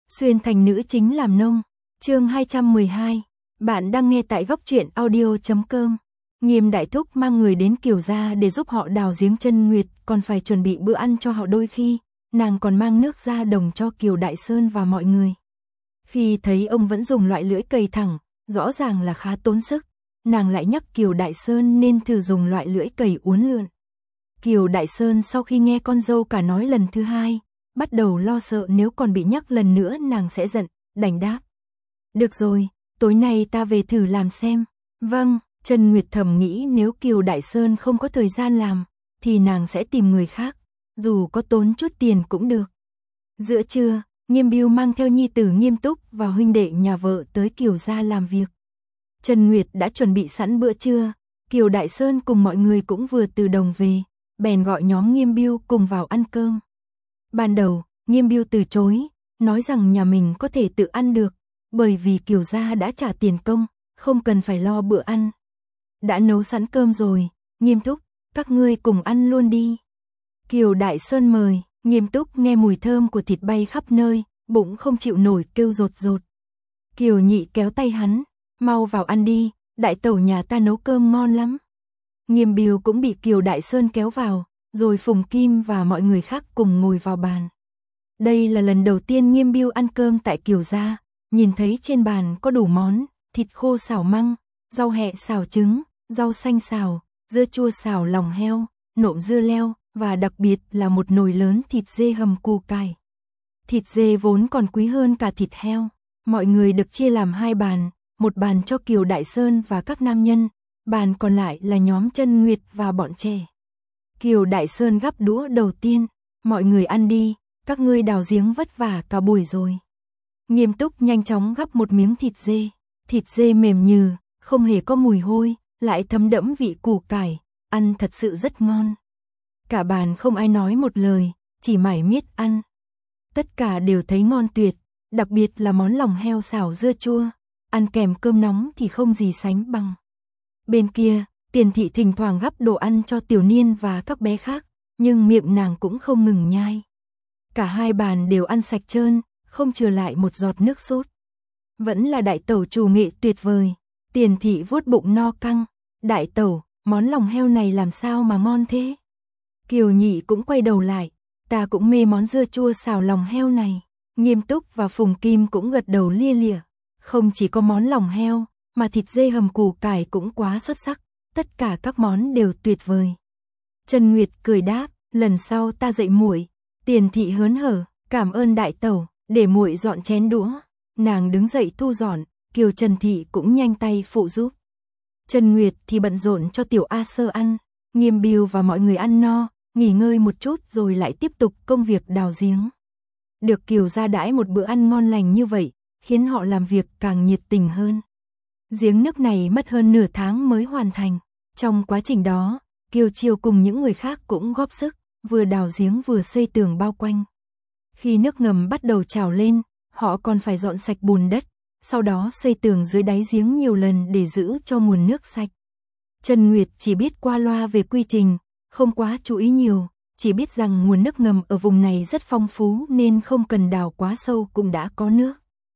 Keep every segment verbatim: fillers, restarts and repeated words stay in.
Xuyên thành nữ chính làm nông. Chương hai trăm mười hai. Bạn đang nghe tại góc truyện audio chấm com. Nghiêm đại thúc mang người đến Kiều gia để giúp họ đào giếng chân nguyệt, còn phải chuẩn bị bữa ăn cho họ, đôi khi nàng còn mang nước ra đồng cho Kiều Đại Sơn và mọi người. Khi thấy ông vẫn dùng loại lưỡi cày thẳng, rõ ràng là khá tốn sức, nàng lại nhắc Kiều Đại Sơn nên thử dùng loại lưỡi cày uốn lượn. Kiều Đại Sơn sau khi nghe con dâu cả nói lần thứ hai, bắt đầu lo sợ nếu còn bị nhắc lần nữa nàng sẽ giận, đành đáp. Được rồi, tối nay ta về thử làm xem. Vâng, Trần Nguyệt thầm nghĩ nếu Kiều Đại Sơn không có thời gian làm, thì nàng sẽ tìm người khác, dù có tốn chút tiền cũng được. Giữa trưa, Nghiêm Bưu mang theo nhi tử Nghiêm Túc và huynh đệ nhà vợ tới Kiều gia làm việc. Trần Nguyệt đã chuẩn bị sẵn bữa trưa, Kiều Đại Sơn cùng mọi người cũng vừa từ đồng về, bèn gọi nhóm Nghiêm Bưu cùng vào ăn cơm. Ban đầu, Nghiêm Bưu từ chối, nói rằng nhà mình có thể tự ăn được, bởi vì Kiều gia đã trả tiền công, không cần phải lo bữa ăn. Đã nấu sẵn cơm rồi, Nghiêm Túc, các ngươi cùng ăn luôn đi. Kiều Đại Sơn mời, Nghiêm Túc nghe mùi thơm của thịt bay khắp nơi, bụng không chịu nổi kêu rột rột. Kiều Nhị kéo tay hắn, mau vào ăn đi, đại tẩu nhà ta nấu cơm ngon lắm. Nghiêm Bưu cũng bị Kiều Đại Sơn kéo vào, rồi Phùng Kim và mọi người khác cùng ngồi vào bàn. Đây là lần đầu tiên Nghiêm Bưu ăn cơm tại Kiều gia, nhìn thấy trên bàn có đủ món, thịt khô xào măng, rau hẹ xào trứng, rau xanh xào, dưa chua xào lòng heo, nộm dưa leo, và đặc biệt là một nồi lớn thịt dê hầm củ cải. Thịt dê vốn còn quý hơn cả thịt heo. Mọi người được chia làm hai bàn, một bàn cho Kiều Đại Sơn và các nam nhân, bàn còn lại là nhóm Trân Nguyệt và bọn trẻ. Kiều Đại Sơn gắp đũa đầu tiên, mọi người ăn đi, các ngươi đào giếng vất vả cả buổi rồi. Nghiêm Túc nhanh chóng gắp một miếng thịt dê, thịt dê mềm nhừ, không hề có mùi hôi, lại thấm đẫm vị củ cải, ăn thật sự rất ngon. Cả bàn không ai nói một lời, chỉ mải miết ăn. Tất cả đều thấy ngon tuyệt, đặc biệt là món lòng heo xào dưa chua, ăn kèm cơm nóng thì không gì sánh bằng. Bên kia, Tiền Thị thỉnh thoảng gắp đồ ăn cho Tiểu Niên và các bé khác, nhưng miệng nàng cũng không ngừng nhai. Cả hai bàn đều ăn sạch trơn, không chừa lại một giọt nước sốt. Vẫn là đại tẩu chủ nghệ tuyệt vời. Tiền Thị vuốt bụng no căng. Đại tẩu, món lòng heo này làm sao mà ngon thế? Kiều Nhị cũng quay đầu lại. Ta cũng mê món dưa chua xào lòng heo này. Nghiêm Túc và Phùng Kim cũng gật đầu lia lịa. Không chỉ có món lòng heo, mà thịt dê hầm củ cải cũng quá xuất sắc. Tất cả các món đều tuyệt vời. Trần Nguyệt cười đáp, lần sau ta dạy muội. Tiền Thị hớn hở, cảm ơn đại tẩu, để muội dọn chén đũa. Nàng đứng dậy thu dọn, Kiều Trần Thị cũng nhanh tay phụ giúp. Trần Nguyệt thì bận rộn cho Tiểu A Sơ ăn. Nghiêm Bưu và mọi người ăn no, nghỉ ngơi một chút rồi lại tiếp tục công việc đào giếng. Được Kiều gia đãi một bữa ăn ngon lành như vậy, khiến họ làm việc càng nhiệt tình hơn. Giếng nước này mất hơn nửa tháng mới hoàn thành. Trong quá trình đó, Kiều Chiêu cùng những người khác cũng góp sức, vừa đào giếng vừa xây tường bao quanh. Khi nước ngầm bắt đầu trào lên, họ còn phải dọn sạch bùn đất, sau đó xây tường dưới đáy giếng nhiều lần để giữ cho nguồn nước sạch. Trần Nguyệt chỉ biết qua loa về quy trình, không quá chú ý nhiều, chỉ biết rằng nguồn nước ngầm ở vùng này rất phong phú nên không cần đào quá sâu cũng đã có nước.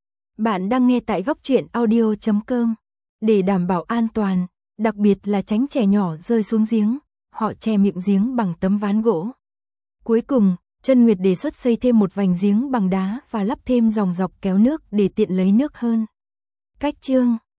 Bạn đang nghe tại góc truyện audio chấm com. Để đảm bảo an toàn, đặc biệt là tránh trẻ nhỏ rơi xuống giếng, họ che miệng giếng bằng tấm ván gỗ. Cuối cùng, Trân Nguyệt đề xuất xây thêm một vành giếng bằng đá và lắp thêm dòng dọc kéo nước để tiện lấy nước hơn. Cách chương